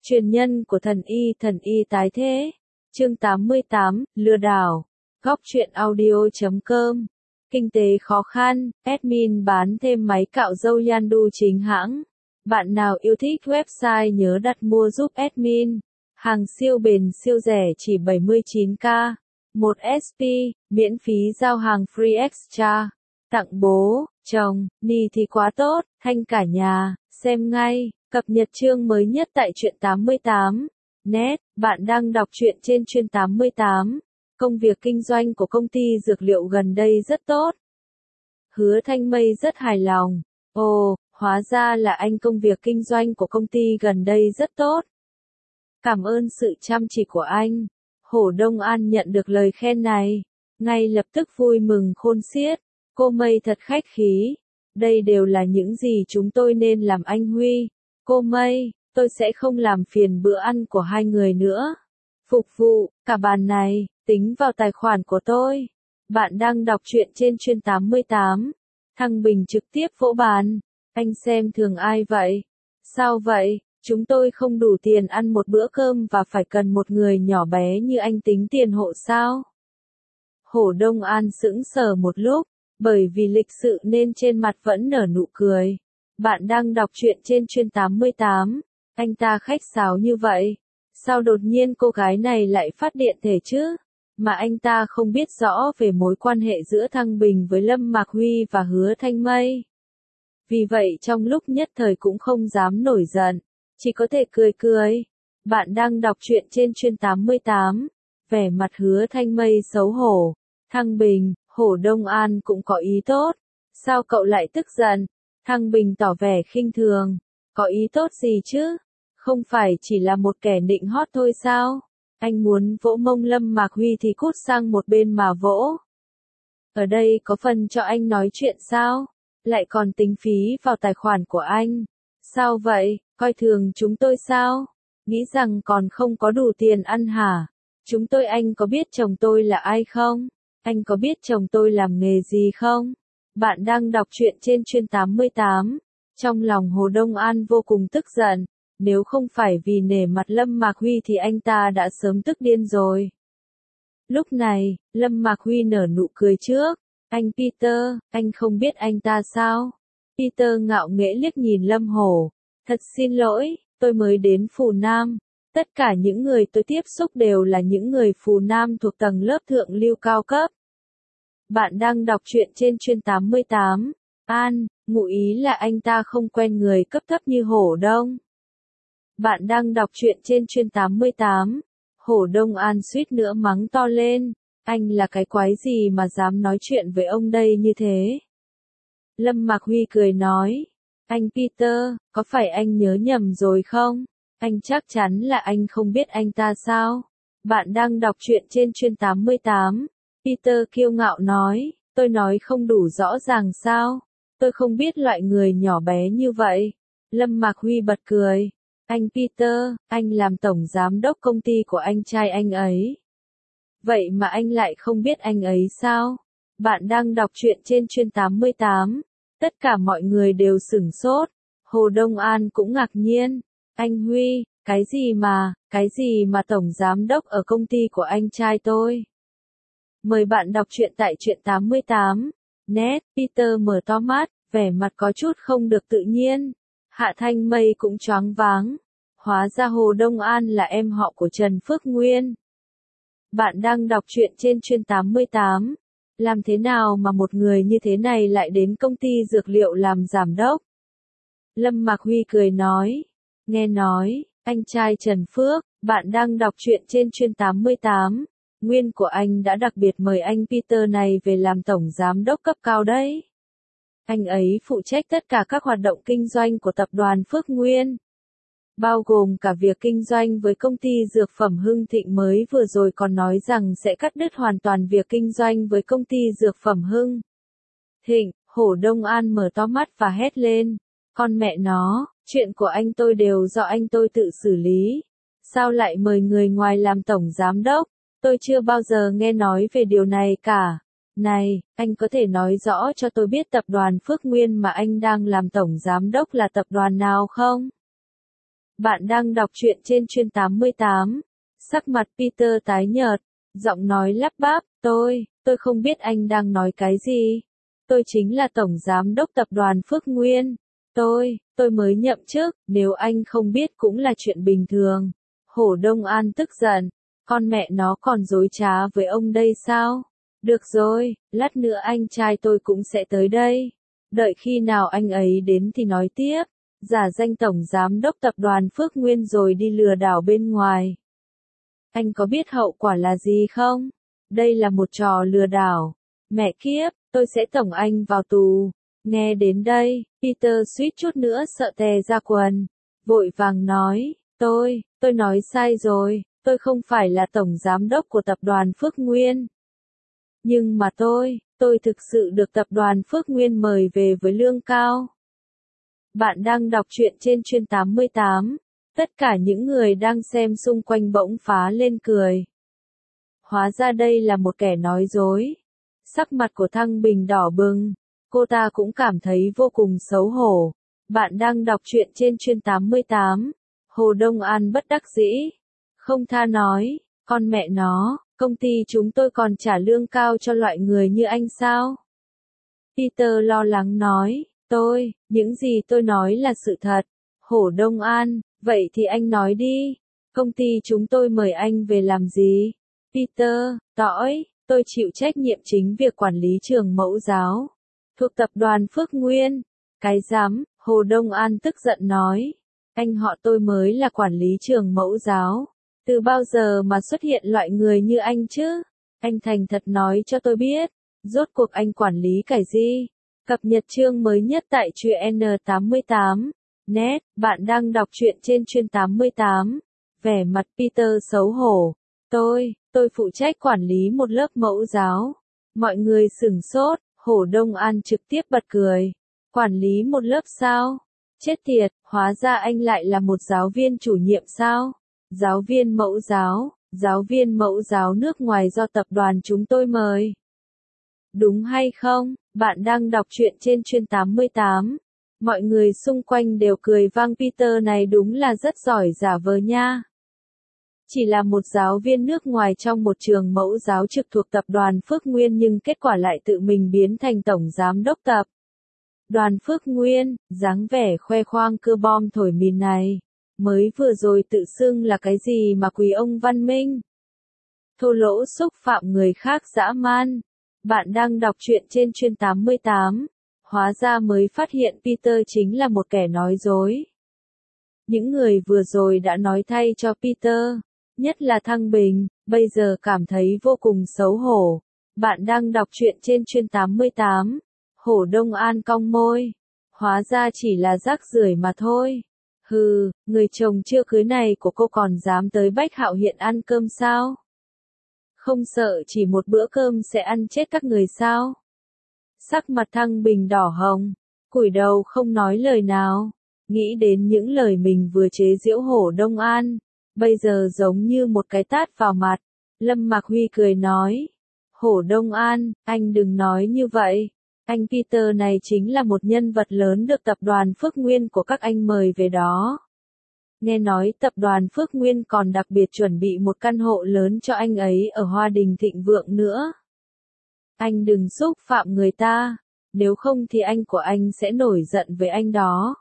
Truyền nhân của thần y tái thế. Chương 88, lừa đảo. Góc truyện audio.com. Kinh tế khó khăn, admin bán thêm máy cạo râu Yandu chính hãng. Bạn nào yêu thích website nhớ đặt mua giúp admin. Hàng siêu bền siêu rẻ chỉ 79k. 1 SP, miễn phí giao hàng free extra. Tặng bố, chồng, ni thì quá tốt, thanh cả nhà, xem ngay. Cập nhật chương mới nhất tại truyện 88. Net, bạn đang đọc truyện trên truyện 88. Công việc kinh doanh của công ty dược liệu gần đây rất tốt. Hứa Thanh Mây rất hài lòng. Ồ, hóa ra là anh công việc kinh doanh của công ty gần đây rất tốt. Cảm ơn sự chăm chỉ của anh. Hổ Đông An nhận được lời khen này. Ngay lập tức vui mừng khôn xiết. Cô Mây thật khách khí. Đây đều là những gì chúng tôi nên làm anh Huy. Cô Mây, tôi sẽ không làm phiền bữa ăn của hai người nữa. Phục vụ, cả bàn này, tính vào tài khoản của tôi. Bạn đang đọc truyện trên truyện 88. Thăng Bình trực tiếp vỗ bàn. Anh xem thường ai vậy? Sao vậy? Chúng tôi không đủ tiền ăn một bữa cơm và phải cần một người nhỏ bé như anh tính tiền hộ sao? Hổ Đông An sững sờ một lúc, bởi vì lịch sự nên trên mặt vẫn nở nụ cười. Bạn đang đọc truyện trên truyện 88. Anh ta khách sáo như vậy. Sao đột nhiên cô gái này lại phát điện thế chứ? Mà anh ta không biết rõ về mối quan hệ giữa Thăng Bình với Lâm Mạc Huy và Hứa Thanh Mây. Vì vậy trong lúc nhất thời cũng không dám nổi giận. Chỉ có thể cười cười. Bạn đang đọc truyện trên truyện 88. Vẻ mặt Hứa Thanh Mây xấu hổ. Thăng Bình, Hổ Đông An cũng có ý tốt. Sao cậu lại tức giận? Thăng Bình tỏ vẻ khinh thường. Có ý tốt gì chứ? Không phải chỉ là một kẻ nịnh hót thôi sao? Anh muốn vỗ mông Lâm Mạc Huy thì cút sang một bên mà vỗ. Ở đây có phần cho anh nói chuyện sao? Lại còn tính phí vào tài khoản của anh. Sao vậy? Coi thường chúng tôi sao? Nghĩ rằng còn không có đủ tiền ăn hả? Chúng tôi anh có biết chồng tôi là ai không? Anh có biết chồng tôi làm nghề gì không? Bạn đang đọc truyện trên truyện 88. Trong lòng Hồ Đông An vô cùng tức giận. Nếu không phải vì nể mặt Lâm Mạc Huy thì anh ta đã sớm tức điên rồi. Lúc này, Lâm Mạc Huy nở nụ cười trước. Anh Peter, anh không biết anh ta sao? Peter ngạo nghễ liếc nhìn Lâm Hổ. Thật xin lỗi, tôi mới đến Phù Nam. Tất cả những người tôi tiếp xúc đều là những người Phù Nam thuộc tầng lớp thượng lưu cao cấp. Bạn đang đọc truyện trên truyện 88. An, ngụ ý là anh ta không quen người cấp thấp như Hổ Đông. Bạn đang đọc truyện trên truyện 88. Hổ Đông An suýt nữa mắng to lên. Anh là cái quái gì mà dám nói chuyện với ông đây như thế? Lâm Mạc Huy cười nói. Anh Peter, có phải anh nhớ nhầm rồi không? Anh chắc chắn là anh không biết anh ta sao? Bạn đang đọc truyện trên truyện 88. Peter kiêu ngạo nói. Tôi nói không đủ rõ ràng sao? Tôi không biết loại người nhỏ bé như vậy. Lâm Mạc Huy bật cười. Anh Peter, anh làm tổng giám đốc công ty của anh trai anh ấy. Vậy mà anh lại không biết anh ấy sao? Bạn đang đọc truyện trên truyện 88. Tất cả mọi người đều sửng sốt. Hồ Đông An cũng ngạc nhiên. Anh Huy, cái gì mà tổng giám đốc ở công ty của anh trai tôi? Mời bạn đọc truyện tại truyện 88. Net, Peter mở to mắt, vẻ mặt có chút không được tự nhiên. Hạ Thanh Mây cũng choáng váng. Hóa ra Hồ Đông An là em họ của Trần Phước Nguyên. Bạn đang đọc truyện trên truyện 88. Làm thế nào mà một người như thế này lại đến công ty dược liệu làm giám đốc? Lâm Mạc Huy cười nói. Nghe nói, anh trai Trần Phước, bạn đang đọc truyện trên truyện 88. Nguyên của anh đã đặc biệt mời anh Peter này về làm tổng giám đốc cấp cao đấy. Anh ấy phụ trách tất cả các hoạt động kinh doanh của tập đoàn Phước Nguyên. Bao gồm cả việc kinh doanh với công ty dược phẩm Hưng Thịnh mới vừa rồi còn nói rằng sẽ cắt đứt hoàn toàn việc kinh doanh với công ty dược phẩm Hưng Thịnh. Hổ Đông An mở to mắt và hét lên. Con mẹ nó, chuyện của anh tôi đều do anh tôi tự xử lý. Sao lại mời người ngoài làm tổng giám đốc? Tôi chưa bao giờ nghe nói về điều này cả. Này, anh có thể nói rõ cho tôi biết tập đoàn Phước Nguyên mà anh đang làm tổng giám đốc là tập đoàn nào không? Bạn đang đọc truyện trên chuyên 88. Sắc mặt Peter tái nhợt, giọng nói lắp bắp, tôi không biết anh đang nói cái gì. Tôi chính là Tổng Giám đốc Tập đoàn Phước Nguyên. Tôi mới nhậm chức, nếu anh không biết cũng là chuyện bình thường. Hổ Đông An tức giận, con mẹ nó còn dối trá với ông đây sao? Được rồi, lát nữa anh trai tôi cũng sẽ tới đây. Đợi khi nào anh ấy đến thì nói tiếp. Giả danh Tổng Giám đốc Tập đoàn Phước Nguyên rồi đi lừa đảo bên ngoài. Anh có biết hậu quả là gì không? Đây là một trò lừa đảo. Mẹ kiếp, tôi sẽ tổng anh vào tù. Nghe đến đây, Peter suýt chút nữa sợ tè ra quần. Vội vàng nói, tôi nói sai rồi, tôi không phải là Tổng Giám đốc của Tập đoàn Phước Nguyên. Nhưng mà tôi thực sự được Tập đoàn Phước Nguyên mời về với lương cao. Bạn đang đọc truyện trên chuyên 88. Tất cả những người đang xem xung quanh bỗng phá lên cười. Hóa ra đây là một kẻ nói dối. Sắc mặt của Thăng Bình đỏ bừng. Cô ta cũng cảm thấy vô cùng xấu hổ. Bạn đang đọc truyện trên chuyên 88. Hồ Đông An bất đắc dĩ. Không tha nói, con mẹ nó, công ty chúng tôi còn trả lương cao cho loại người như anh sao? Peter lo lắng nói, những gì tôi nói là sự thật. Hổ Đông An, vậy thì anh nói đi. Công ty chúng tôi mời anh về làm gì? Peter, tôi chịu trách nhiệm chính việc quản lý trường mẫu giáo. Thuộc Tập đoàn Phước Nguyên. Cái dám, Hồ Đông An tức giận nói. Anh họ tôi mới là quản lý trường mẫu giáo. Từ bao giờ mà xuất hiện loại người như anh chứ? Anh thành thật nói cho tôi biết. Rốt cuộc anh quản lý cái gì? Cập nhật chương mới nhất tại truyện N88. Net, bạn đang đọc truyện trên chuyên 88. Vẻ mặt Peter xấu hổ. Tôi phụ trách quản lý một lớp mẫu giáo. Mọi người sửng sốt, Hổ Đông An trực tiếp bật cười. Quản lý một lớp sao? Chết tiệt, hóa ra anh lại là một giáo viên chủ nhiệm sao? Giáo viên mẫu giáo nước ngoài do tập đoàn chúng tôi mời. Đúng hay không? Bạn đang đọc truyện trên chuyên 88. Mọi người xung quanh đều cười vang, Peter này đúng là rất giỏi giả vờ nha. Chỉ là một giáo viên nước ngoài trong một trường mẫu giáo trực thuộc Tập đoàn Phước Nguyên nhưng kết quả lại tự mình biến thành Tổng Giám đốc Tập đoàn Phước Nguyên, dáng vẻ khoe khoang cơ bom thổi mìn này. Mới vừa rồi tự xưng là cái gì mà quý ông văn minh. Thô lỗ xúc phạm người khác dã man. Bạn đang đọc truyện trên chuyên 88. Hóa ra mới phát hiện Peter chính là một kẻ nói dối. Những người vừa rồi đã nói thay cho Peter, nhất là Thăng Bình, bây giờ cảm thấy vô cùng xấu hổ. Bạn đang đọc truyện trên chuyên 88. Hổ Đông An cong môi. Hóa ra chỉ là rác rưởi mà thôi. Hừ, người chồng chưa cưới này của cô còn dám tới Bách Hạo Hiện ăn cơm sao? Không sợ chỉ một bữa cơm sẽ ăn chết các người sao? Sắc mặt Thăng Bình đỏ hồng, cúi đầu không nói lời nào. Nghĩ đến những lời mình vừa chế giễu Hổ Đông An, bây giờ giống như một cái tát vào mặt. Lâm Mạc Huy cười nói, Hổ Đông An, anh đừng nói như vậy. Anh Peter này chính là một nhân vật lớn được Tập đoàn Phước Nguyên của các anh mời về đó. Nghe nói Tập đoàn Phước Nguyên còn đặc biệt chuẩn bị một căn hộ lớn cho anh ấy ở Hoa Đình Thịnh Vượng nữa. Anh đừng xúc phạm người ta, nếu không thì anh của anh sẽ nổi giận với anh đó.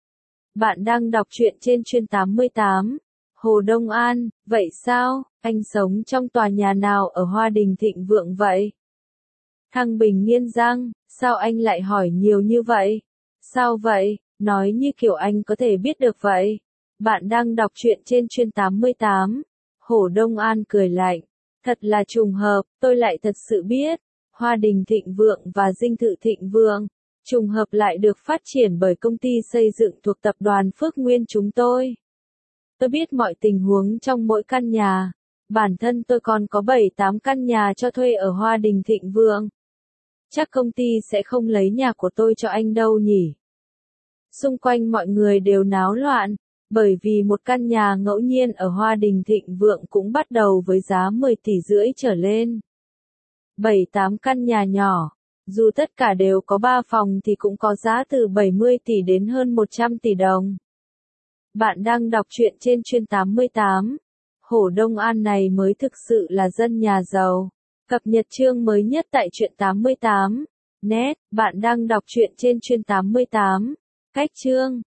Bạn đang đọc truyện trên chuyên 88. Hồ Đông An, vậy sao, anh sống trong tòa nhà nào ở Hoa Đình Thịnh Vượng vậy? Thăng Bình nghiến răng, sao anh lại hỏi nhiều như vậy? Sao vậy, nói như kiểu anh có thể biết được vậy? Bạn đang đọc truyện trên chuyên 88. Hổ Đông An cười lạnh, thật là trùng hợp, tôi lại thật sự biết. Hoa Đình Thịnh Vượng và Dinh Thự Thịnh Vượng, trùng hợp lại được phát triển bởi công ty xây dựng thuộc Tập đoàn Phước Nguyên chúng tôi. Tôi biết mọi tình huống trong mỗi căn nhà. Bản thân tôi còn có 7-8 căn nhà cho thuê ở Hoa Đình Thịnh Vượng. Chắc công ty sẽ không lấy nhà của tôi cho anh đâu nhỉ? Xung quanh mọi người đều náo loạn, bởi vì một căn nhà ngẫu nhiên ở Hoa Đình Thịnh Vượng cũng bắt đầu với giá 10,5 tỷ trở lên. 7-8 căn nhà nhỏ, dù tất cả đều có 3 phòng thì cũng có giá từ 70 tỷ đến hơn 100 tỷ đồng. Bạn đang đọc truyện trên chuyên 88. Hổ Đông An này mới thực sự là dân nhà giàu. Cập nhật chương mới nhất tại truyện 88. Net, bạn đang đọc truyện trên chuyên 88. Cách chương